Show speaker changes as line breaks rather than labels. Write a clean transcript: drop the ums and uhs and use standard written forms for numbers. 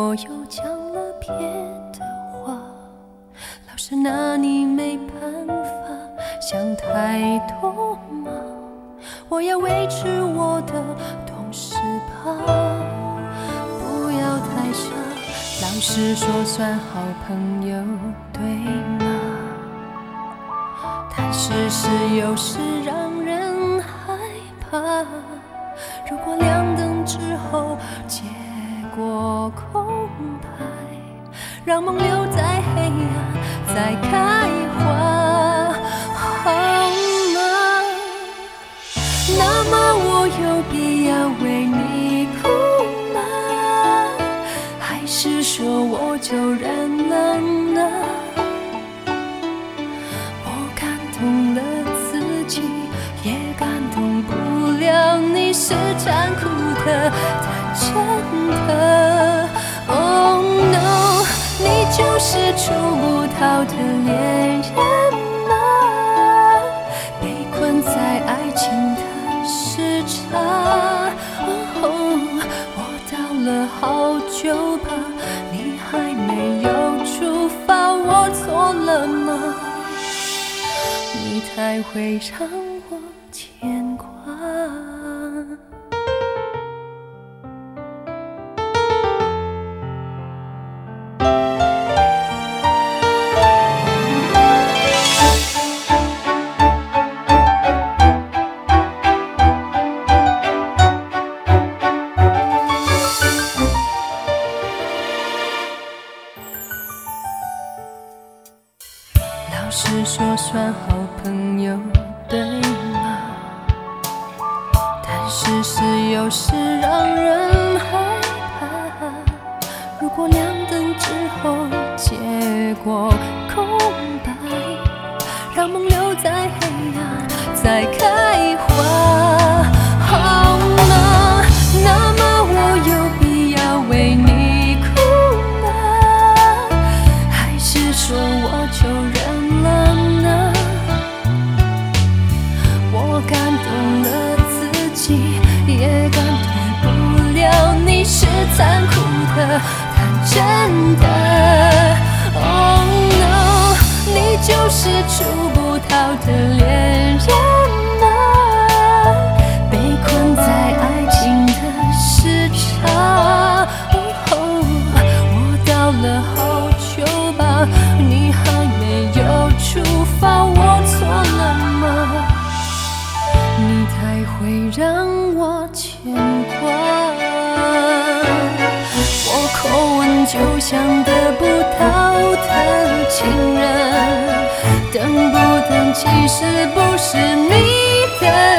我又讲了别的话，老是拿你没办法，想太多吗？我要维持我的懂事吧，不要太傻，老实说算好朋友，对吗？但事实有时让人害怕，如果亮灯之后结果空白，让梦留在黑暗再开花，好吗？那么我有必要为你哭吗？还是说我就认了呢？我感动了自己，也感动不了你，是残酷的，但真的。Oh no， 你就是触不到的恋人吗？被困在爱情的时差。我到了好久吧，你还没有出发，我错了吗？你太会让我牵挂。老实说算好朋友，对吗？但事实有时让人害怕，如果亮灯之后结果空白，让梦留在黑暗再开花，好吗？那么我有必要为你哭吗？还是说我就认了呢？我感动了自己，也感动不了你，是残酷的，但真的。Oh no， 你就是触不到的恋人吗？被困在爱情的时差。我到了好久吧，你还没有出发，我错了吗？你太会让我牵挂，我口吻就像得不到的情人，等不等其实不是你的